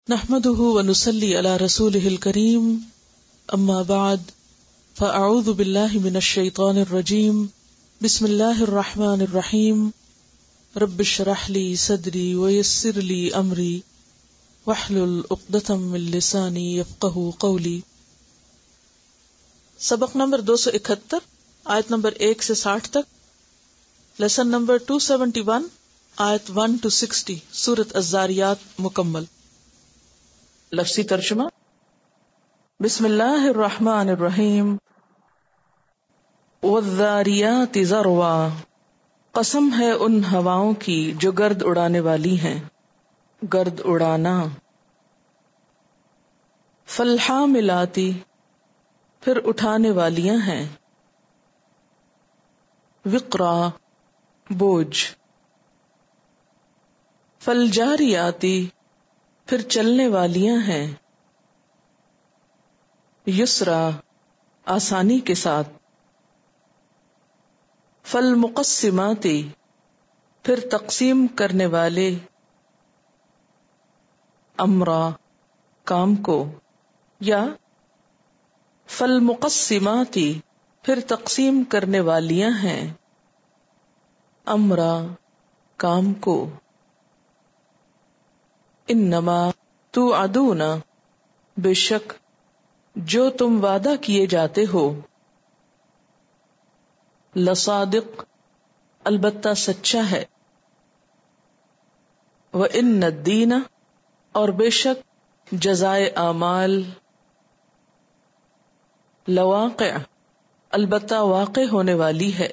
نحمده ونصلي على رسوله الكريم اما بعد فاعوذ بالله من الشيطان الرجيم بسم الله الرحمن الرحيم رب اشرح لي صدري ويسر لي امري واحلل عقدة من لساني يفقهوا قولي۔ سبق نمبر 271 آیت نمبر 1 سے 60 تک، لیسن نمبر 271 آیت 1 to 60 سورۃ الذاریات مکمل۔ لفظی ترجمہ، بسم اللہ الرحمن الرحیم۔ والذاریات ذروا، قسم ہے ان ہواؤں کی جو گرد اڑانے والی ہیں، گرد اڑانا۔ فالحاملات، پھر اٹھانے والیاں ہیں۔ وقرا، بوجھ۔ فالجاریات، پھر چلنے والیاں ہیں۔ یسرا، آسانی کے ساتھ۔ فالمقسمات، پھر تقسیم کرنے والے۔ امرا، کام کو، یا فالمقسمات، پھر تقسیم کرنے والیاں ہیں۔ امرا، کام کو۔ انما توعدون، بے شک جو تم وعدہ کیے جاتے ہو۔ لصادق، البتہ سچا ہے۔ وان الدین، اور بے شک جزائے اعمال۔ لواقع، البتہ واقع ہونے والی ہے۔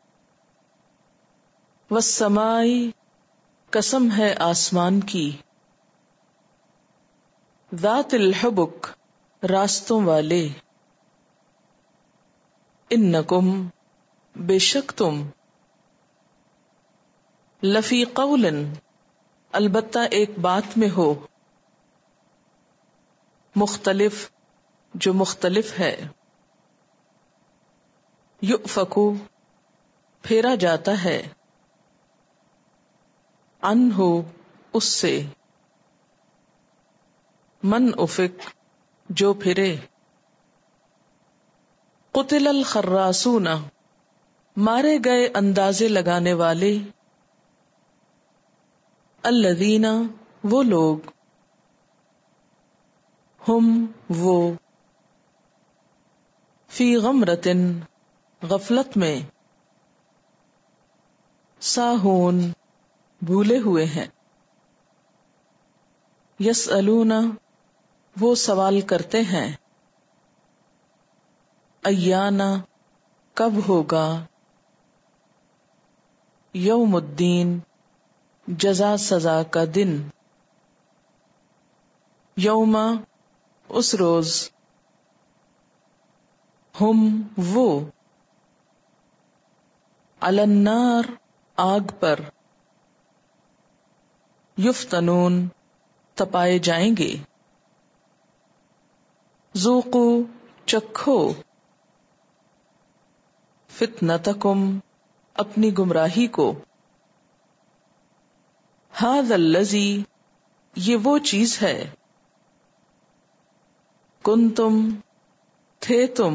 والسماء، قسم ہے آسمان کی۔ ذات الحبک، راستوں والے۔ انکم، بے شک تم۔ لفی قول، البتہ ایک بات میں ہو۔ مختلف، جو مختلف ہے۔ یؤفکو، پھیرا جاتا ہے۔ عنہ، اس سے۔ من افک، جو پھرے۔ قتل الخراسون، مارے گئے اندازے لگانے والے۔ الذین، وہ لوگ۔ ہم، وہ۔ فی غمرۃ، غفلت میں۔ ساہون، بھولے ہوئے ہیں۔ یسألون، وہ سوال کرتے ہیں۔ ایانا، کب ہوگا۔ یوم الدین، جزا سزا کا دن۔ یوم، اس روز۔ ہم، وہ۔ علی النار، آگ پر۔ یفتنون، تپائے جائیں گے۔ ذوقوا، چکھو۔ فتنتکم، اپنی گمراہی کو۔ ھذا الذی، یہ وہ چیز ہے۔ کنتم، تھے تم۔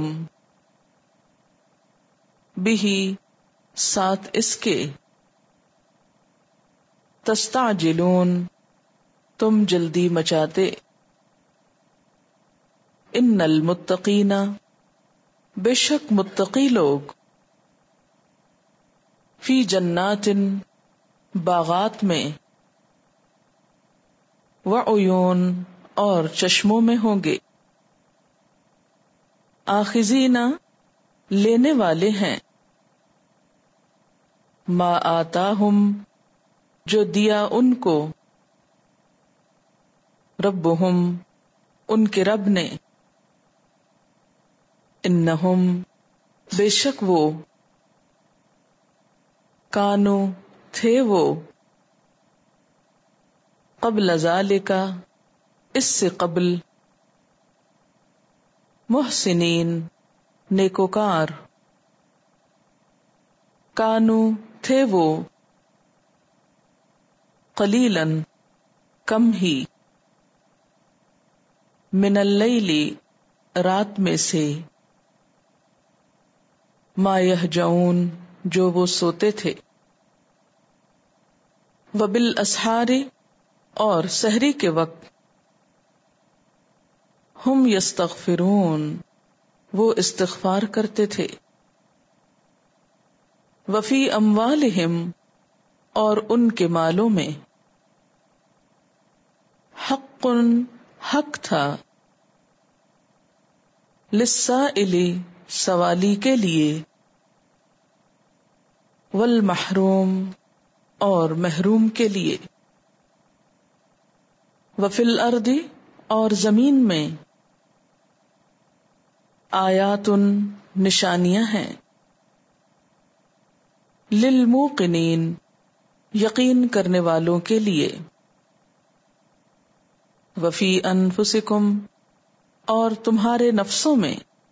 بہ، ساتھ اس کے۔ تستعجلون، تم جلدی مچاتے۔ ان المتقین، بے شک متقی لوگ۔ فی جنات، باغات میں۔ وعیون، اور چشموں میں ہوں گے۔ آخذین، لینے والے ہیں۔ ما آتاہم، جو دیا ان کو۔ ربہم، ان کے رب نے۔ انہم، بے شک وہ۔ کانو، تھے وہ۔ قبل ذالک، اس سے قبل۔ محسنین، نیکوکار۔ کانو، تھے وہ۔ قلیلاً، کم ہی۔ من اللیل رات میں سے، ما یہجعون جو وہ سوتے تھے، وبالاسحار اور سحری کے وقت، ہم یستغفرون وہ استغفار کرتے تھے، وفی اموالہم اور ان کے مالوں میں، حق حق تھا، للسائل سوالی کے لیے، والمحروم اور محروم کے لیے، وفی الارض اور زمین میں، آیات نشانیاں ہیں، للموقنین یقین کرنے والوں کے لیے، وفی انفسکم اور تمہارے نفسوں میں،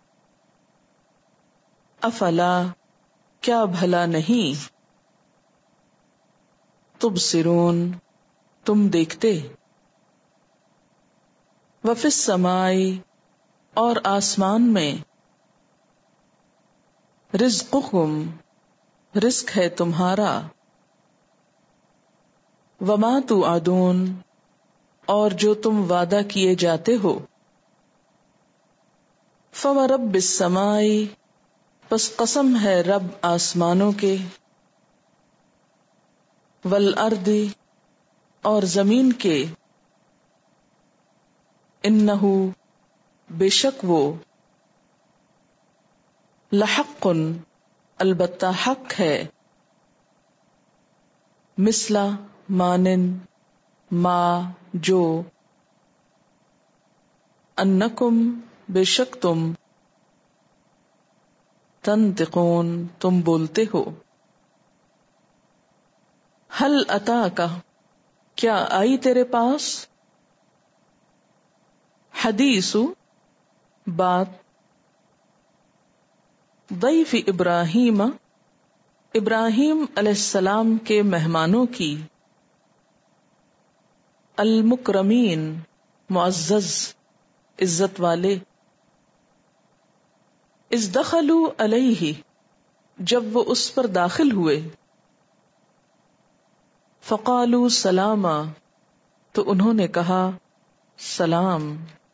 افلا کیا بھلا نہیں، تبصرون تم دیکھتے، وفی السماء اور آسمان میں، رزقکم رزق ہے تمہارا، وما توعدون اور جو تم وعدہ کیے جاتے ہو، فورب السماء پس قسم ہے رب آسمانوں کے، والارض اور زمین کے، انہ بے شک وہ، لحق البتہ حق ہے، مثلا مانند ما جو، انکم بے شک تم، تنطقون تم بولتے ہو، حل اتاک کیا آئی تیرے پاس، حدیث بات، ضیف ابراہیم ابراہیم علیہ السلام کے مہمانوں کی، المکرمین معزز عزت والے، اذ دخلوا علیہ جب وہ اس پر داخل ہوئے، فقالوا سلاما تو انہوں نے کہا سلام،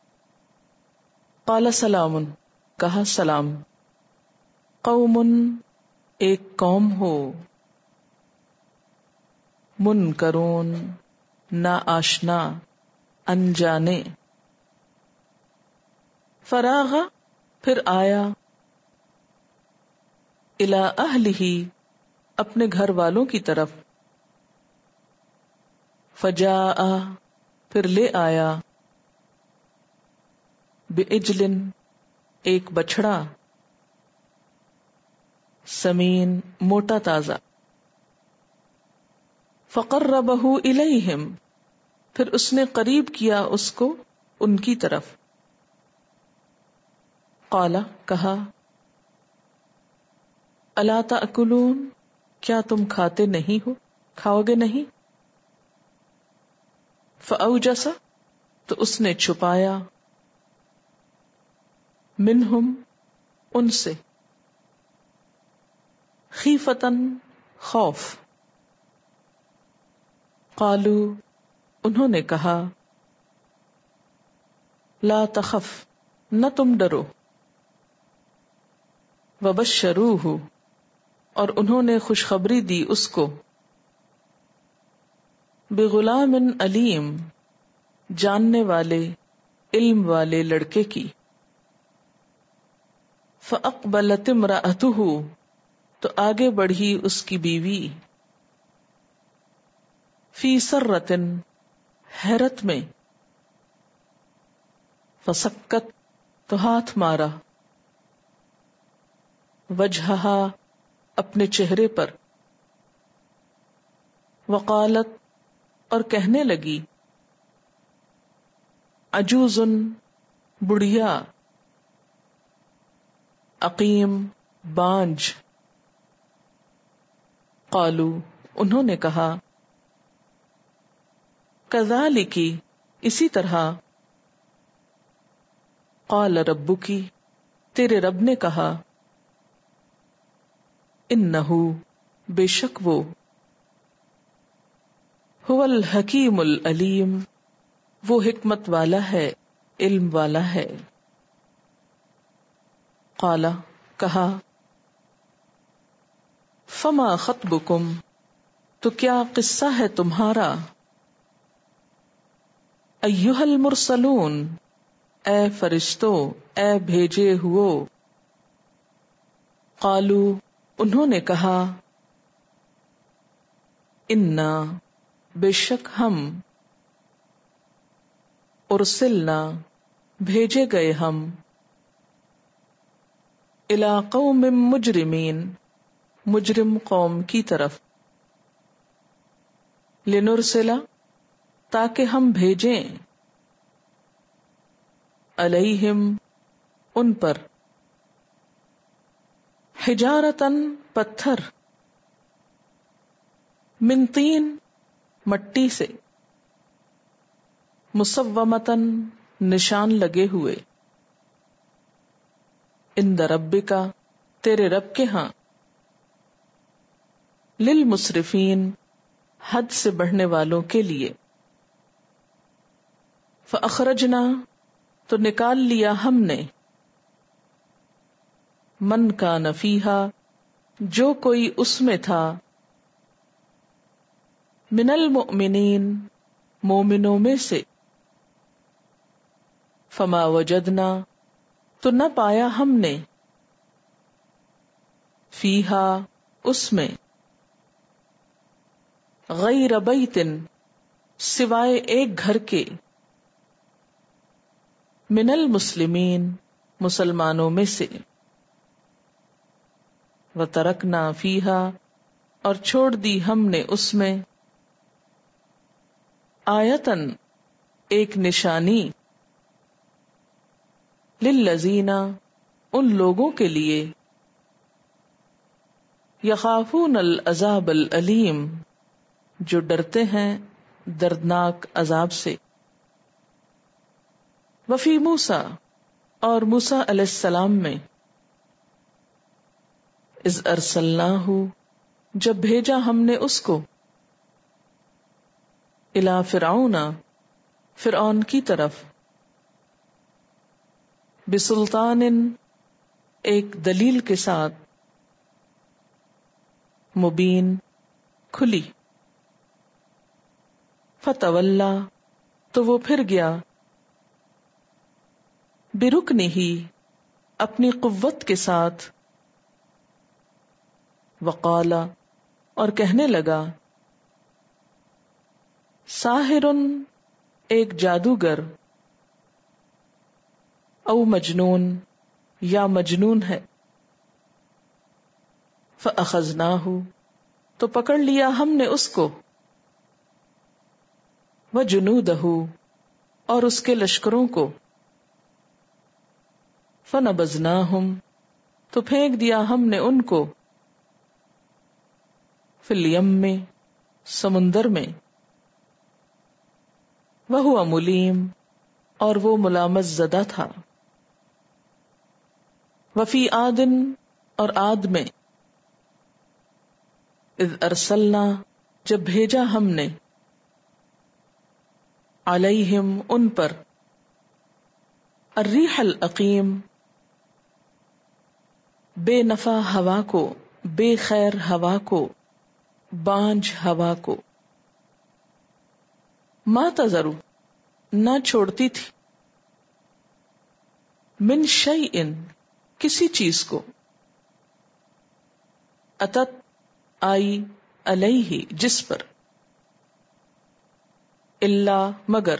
قال سلام کہا سلام، قوم ایک قوم ہو، منکرون نا آشنا انجانے، فراغ پھر آیا، الی اہلہ اپنے گھر والوں کی طرف، فجاء پھر لے آیا، بعجل ایک بچڑا، سمین موٹا تازہ، فقربہ الیہم پھر اس نے قریب کیا اس کو ان کی طرف، قال کہا الا تأکلون کیا تم کھاتے نہیں ہو، کھاؤ گے نہیں، فأوجس تو اس نے چھپایا، منہم ان سے، خیفتن خوف، قالو انہوں نے کہا لا تخف نہ تم ڈرو، وبشروہ اور انہوں نے خوشخبری دی اس کو، بغلام علیم جاننے والے علم والے لڑکے کی، فاقبلت امرأتہ تو آگے بڑھی اس کی بیوی، فی سرۃ حیرت میں، فسکت تو ہاتھ مارا، وجہہا اپنے چہرے پر، وقالت اور کہنے لگی، عجوزن بڑھیا، عقیم بانجھ، قالو انہوں نے کہا کذالک اسی طرح، قال ربکی، تیرے رب نے کہا، انہ، بے شک وہ، هو الحکیم العلیم، وہ حکمت والا ہے، علم والا ہے۔ قال، کہا، فما خطبکم، تو کیا قصہ ہے تمہارا، ایھا المرسلون، اے فرشتو، اے بھیجے ہوئو، قالو، انہوں نے کہا، انا، بے شک ہم، ارسلنا، بھیجے گئے ہم، الی قوم مجرمین، مجرم قوم کی طرف، لنرسلا، تاکہ ہم بھیجیں، علیہم، ان پر، حجارتن، پتھر، من طین، مٹی سے، مسومتن، نشان لگے ہوئے، عند ربک، تیرے رب کے ہاں، للمسرفین، حد سے بڑھنے والوں کے لیے، فاخرجنا، تو نکال لیا ہم نے، من کان فیہا، جو کوئی اس میں تھا، من المؤمنین، مومنوں میں سے، فما وجدنا، تو نہ پایا ہم نے، فیہا، اس میں، غیر بیت، سوائے ایک گھر کے، من المسلمین، مسلمانوں میں سے، وترکنا فیہا، اور چھوڑ دی ہم نے اس میں، آیتن، ایک نشانی، للذین، ان لوگوں کے لیے، یخافون العذاب العلیم، جو ڈرتے ہیں دردناک عذاب سے، وفی موسیٰ، اور موسیٰ علیہ السلام میں، اذ ارسلناہ، جب بھیجا ہم نے اس کو، الی فرعون، فرعون کی طرف، بسلطان، ایک دلیل کے ساتھ، مبین، کھلی، فتولی، تو وہ پھر گیا، برکنہ، اپنی قوت کے ساتھ، وقال، اور کہنے لگا، ساحر، ایک جادوگر، او مجنون، یا مجنون ہے، فاخذناہ، تو پکڑ لیا ہم نے اس کو، وجنودہ، اور اس کے لشکروں کو، فنبذناہم، تو پھینک دیا ہم نے ان کو، فی الیم، سمندر میں، وہو ملیم، اور وہ ملامت زدہ تھا، وفی عاد، اور عاد میں، اذ ارسلنا، جب بھیجا ہم نے، علیہم، ان پر، الریح العقیم، بے نفع ہوا کو، بے خیر ہوا کو، بانجھ ہوا کو، ما تذر، نہ چھوڑتی تھی، من شیء، کسی چیز کو، اتت، آئی، علیہ، جس پر، الا، مگر،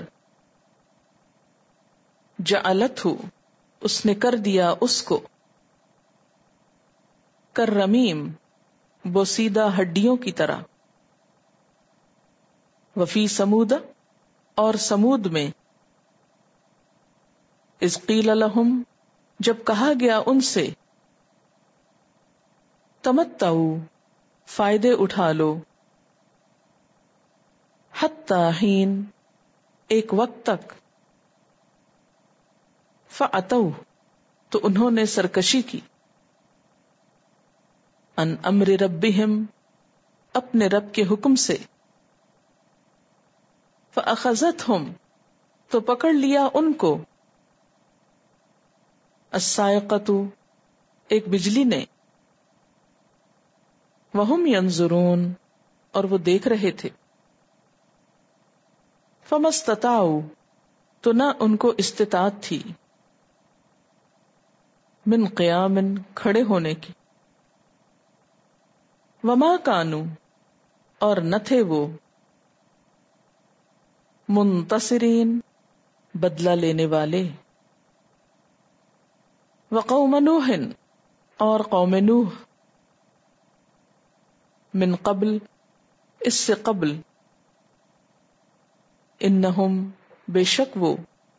جعلتہ، اس نے کر دیا اس کو، کررمیم، بوسیدہ ہڈیوں کی طرح، وفی سمود، اور سمود میں، اذ قیل لہم، جب کہا گیا ان سے، تمتعوا، فائدے اٹھا لو، حتی حین، ایک وقت تک، فَعَتَوْا تو انہوں نے سرکشی کی، ان امر ربہم اپنے رب کے حکم سے، فَأَخَذَتْهُمْ تو پکڑ لیا ان کو، الصَّاعِقَةُ ایک بجلی نے، وَهُمْ يَنظُرُونَ اور وہ دیکھ رہے تھے، فَمَا اسْتَطَاعُوا تو نہ ان کو استطاعت تھی، من قیام کھڑے ہونے کی، وَمَا كَانُوا اور نہ تھے وہ، منتصرین بدلہ لینے والے، وَقَوْمَ نُوحٍ اور قوم نوح، من قبل اس سے قبل، انہم بے شک وہ،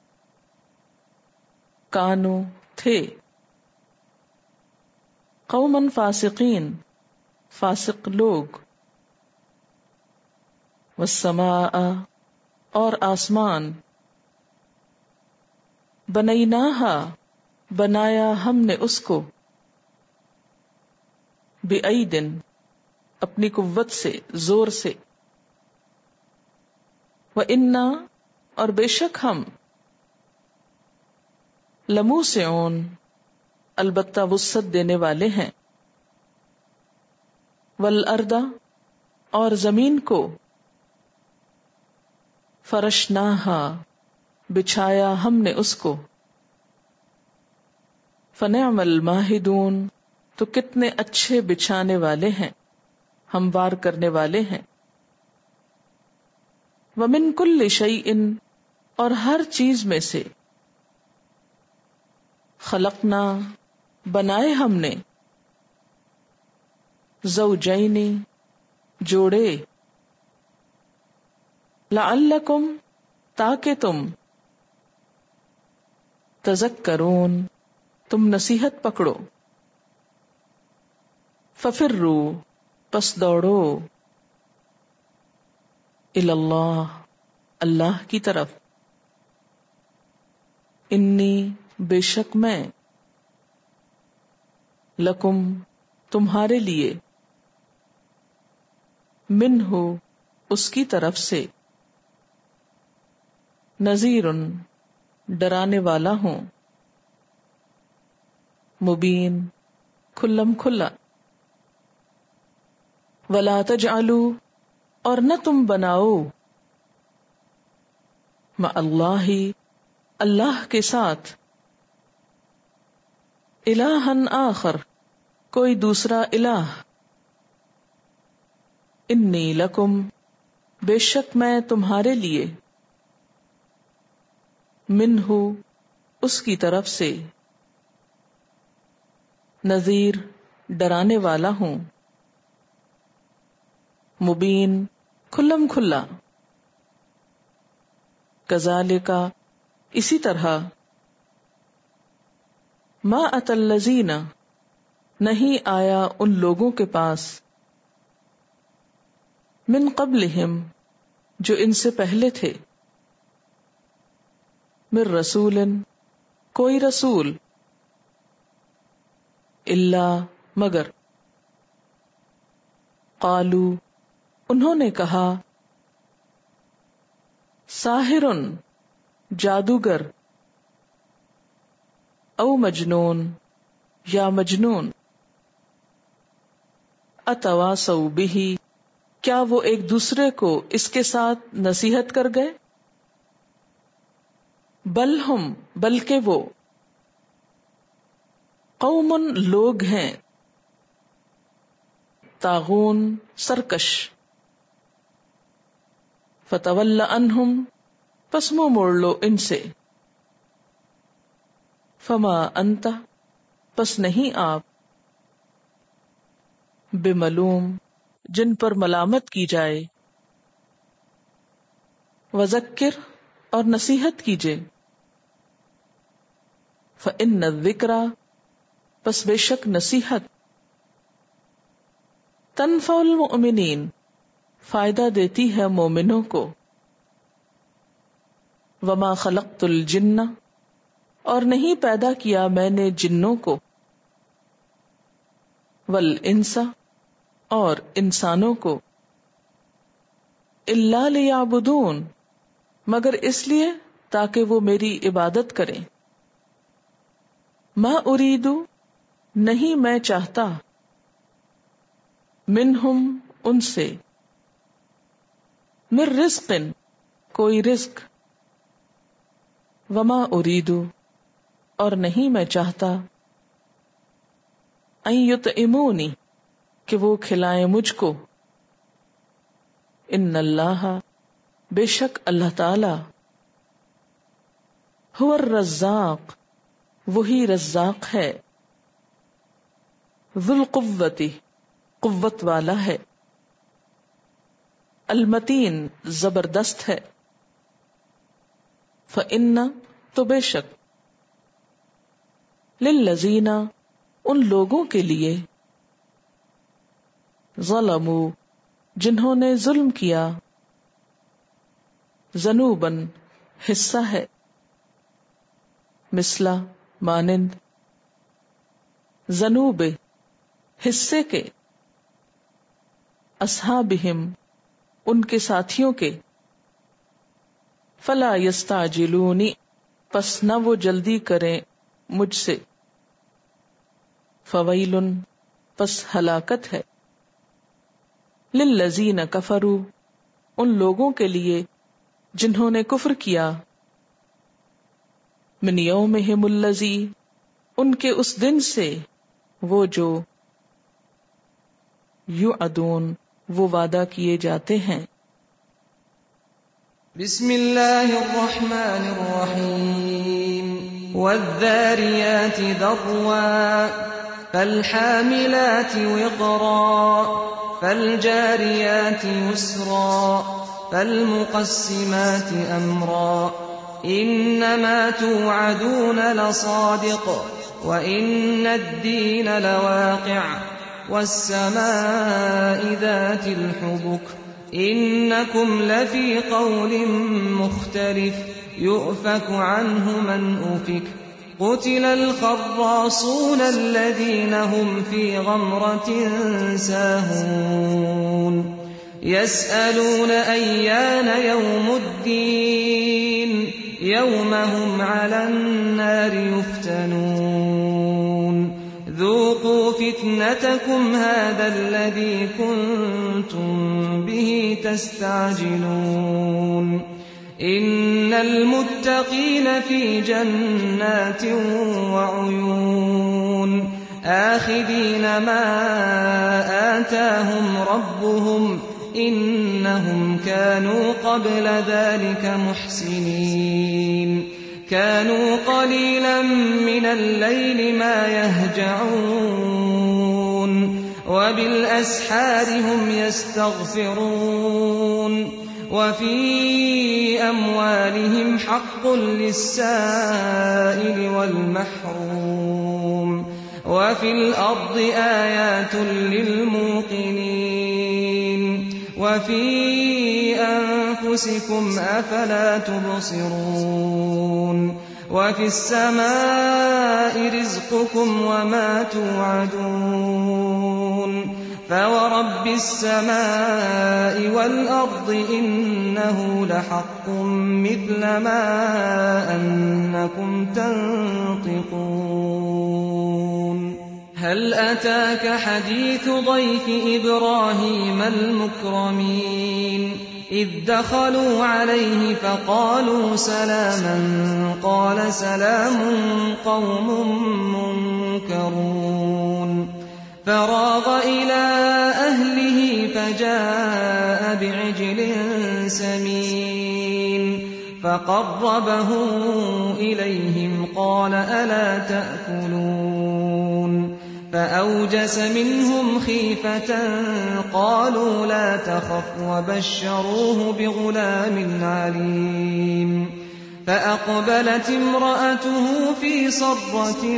کانو تھے، قوماً فاسقین فاسق لوگ، والسماء اور آسمان، بنیناہا بنایا ہم نے اس کو، بِأَیْدٍ اپنی قوت سے زور سے، وَإِنَّا اور بے شک ہم، لَمُوسِعُونَ البتہ وسعت دینے والے ہیں، وَالْأَرْضَ اور زمین کو، فَرَشْنَاهَا بچھایا ہم نے اس کو، فَنِعْمَ الْمَاہِدُونَ تو کتنے اچھے بچھانے والے ہیں، ہموار کرنے والے ہیں، وَمِن كُلِّ شَيْءٍ اور ہر چیز میں سے، خلقنا بنائے ہم نے، زوجین جوڑے، لعلکم تاکہ تم، تذکرون تم نصیحت پکڑو، ففروا پس دوڑو، اللہ اللہ کی طرف، انی بے شک میں، لکم تمہارے لیے، منہ اس کی طرف سے، نذیر ڈرانے والا ہوں، مبین کھلم کھلا، ولا تجعلوا اور نہ تم بناؤ، مع اللہ اللہ کے ساتھ، الہًا آخر کوئی دوسرا الہ، انی لکم بے شک میں تمہارے لیے، منہ اس کی طرف سے، نذیر ڈرانے والا ہوں، مبین کھلم کھلا، کذالک اسی طرح، ما اتی الذین نہیں آیا ان لوگوں کے پاس، من قبلہم جو ان سے پہلے تھے، من رسول کوئی رسول، الا مگر، قالو انہوں نے کہا، ساحر جادوگر، او مجنون یا مجنون، اتواصوا بہ کیا وہ ایک دوسرے کو اس کے ساتھ نصیحت کر گئے، بل ہم بلکہ وہ، قوم لوگ ہیں، طاغون سرکش، فتول عنہم پس منہ موڑ لو ان سے، فما انت پس نہیں آپ، بملوم جن پر ملامت کی جائے، وذکر اور نصیحت کیجئے، فإن الذکرى پس بے شک نصیحت، تنفع المؤمنین فائدہ دیتی ہے مومنوں کو، وما خلقت الجن اور نہیں پیدا کیا میں نے جنوں کو، والانس اور انسانوں کو، الا لیعبدون مگر اس لیے تاکہ وہ میری عبادت کریں۔ ما اریدو نہیں میں چاہتا، منہم ان سے، من رزق کوئی رزق، وما اریدو اور نہیں میں چاہتا، ان یطعمونی کہ وہ کھلائیں مجھ کو، ان اللہ بے شک اللہ تعالی، هو الرزاق وہی رزاق ہے، ذو القوۃ قوت والا ہے، المتین زبردست ہے، فإن تو بے شک، للذین ان لوگوں کے لیے، ظلموا جنہوں نے ظلم کیا، ذنوباً حصہ ہے، مثلا مانند، ذنوب حصے کے، اصحابہم ان کے ساتھیوں کے، فلا یستعجلونی پس نہ وہ جلدی کریں مجھ سے، فویل پس ہلاکت ہے، للذین کفروا ان لوگوں کے لیے جنہوں نے کفر کیا، من یومہم الذی ان کے اس دن سے وہ جو، یوعدون وہ وعدہ کیے جاتے ہیں۔ بسم اللہ الرحمن الرحیم والذاریات ذروا فالحاملات وقرا فالجاریات یسرا فالمقسمات امرا انما توعدون لصادق وان الدین لواقع والسماء ذات الحبك انکم لفی قول مختلف یؤفک عنہ من افک قتل الخراصون الذین هم فی غمرة ساہون یسألون ایان یوم الدین یوم هم علی النار یفتنون ذوقوا فتنتكم هذا الذي كنتم به تستعجلون ان المتقين في جنات وعيون آخذين ما آتاهم ربهم انهم كانوا قبل ذلك محسنين كانوا قليلا من الليل ما يهجعون وبالأسحار هم يستغفرون وفي أموالهم حق للسائل والمحروم وفي الأرض آيات للموقنين وفي أنفسكم أفلا تبصرون وفي السماء رزقكم وما توعدون فورب السماء والأرض إنه لحق مثل ما أنكم تنطقون هل أتاك حديث ضيف إبراهيم المكرمين إذ دخلوا عليه فقالوا سلاما قال سلام قوم منكرون فراغ إلى أهله فجاء بعجل سمين فقربه إليهم قال ألا تأكلون فأوجس منهم خيفة قالوا لا تخف وبشروه بغلام عليم فأقبلت امرأته في صرة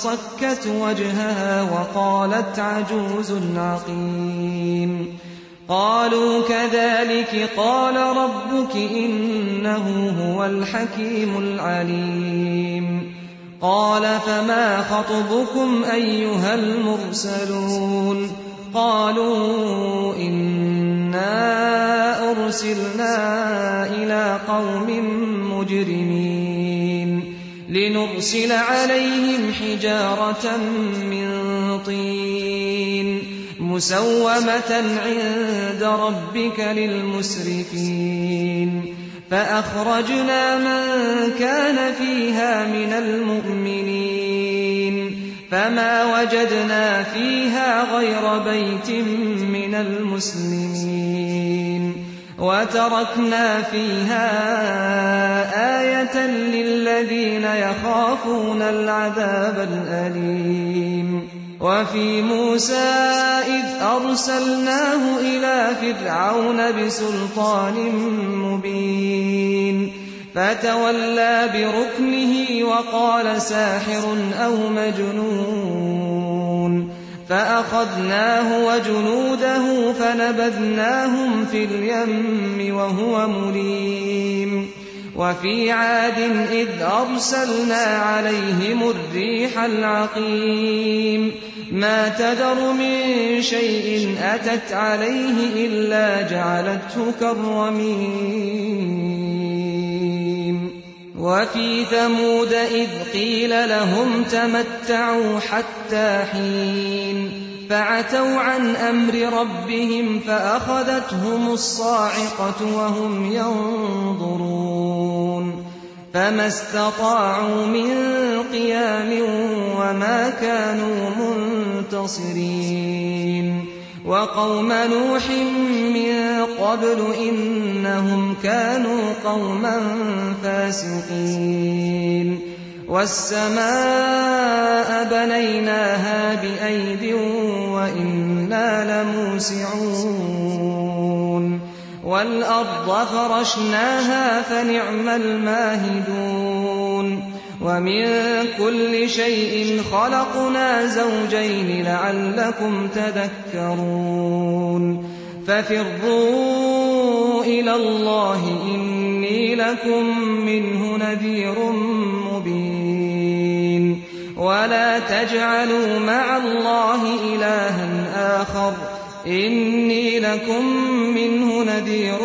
فصكت وجهها وقالت عجوز عقيم قالوا كذلك قال ربك إنه هو الحكيم العليم قال فما خطبكم أيها المرسلون قالوا إنا أرسلنا إلى قوم مجرمين لنرسل عليهم حجارة من طين مسومة عند ربك للمسرفين فأخرجنا من كان فيها من المؤمنين فما وجدنا فيها غير بيت من المسلمين وتركنا فيها آية للذين يخافون العذاب الأليم وفي موسى إذ أرسلناه إلى فرعون بسلطان مبين فتولى بركنه وقال ساحر أو مجنون فأخذناه وجنوده فنبذناهم في اليم وهو مليم وفي عاد إذ أرسلنا عليهم الريح العقيم ما تذر من شيء أتت عليه إلا جعلته كالرميم وفي ثمود إذ قيل لهم تمتعوا حتى حين فعتوا عن أمر ربهم فأخذتهم الصاعقة وهم ينظرون فما استطاعوا من قيام وما كانوا منتصرين وقوم نوح من قبل إنهم كانوا قوما فاسقين والسماء بنيناها بأيد وإنا لموسعون والأرض فرشناها فنعم الماهدون ومن كل شيء خلقنا زوجين لعلكم تذكرون ففروا إلى الله إني لكم منه نذير مبين ولا تجعلوا مع الله إلها آخر إني لكم منه نذير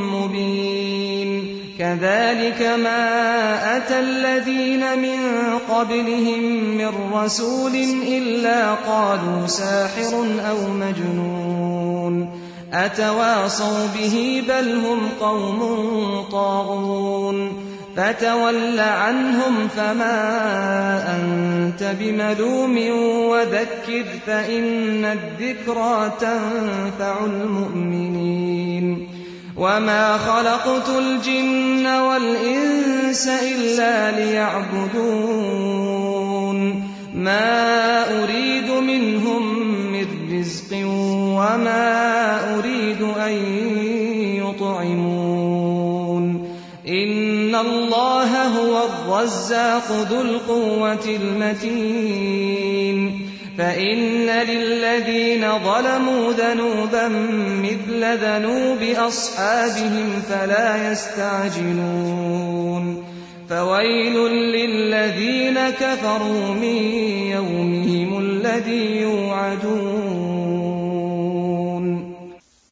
مبين كذلك ما أتى الذين من قبلهم من رسول إلا قالوا ساحر أو مجنون أتواصوا به بل هم قوم طاغون فتول عنهم فما أنت بملوم وذكر فإن الذكرى تنفع المؤمنين وما خلقت الجن والإنس إلا ليعبدون ما أريد منهم من رزق وما أريد أن يطعمون إن الله هو الرزاق ذو القوة المتين فإن للذين ظلموا ذنوبا مثل ذنوب أصحابهم فلا يستعجلون فويل للذين كفروا من يومهم الذي يوعدون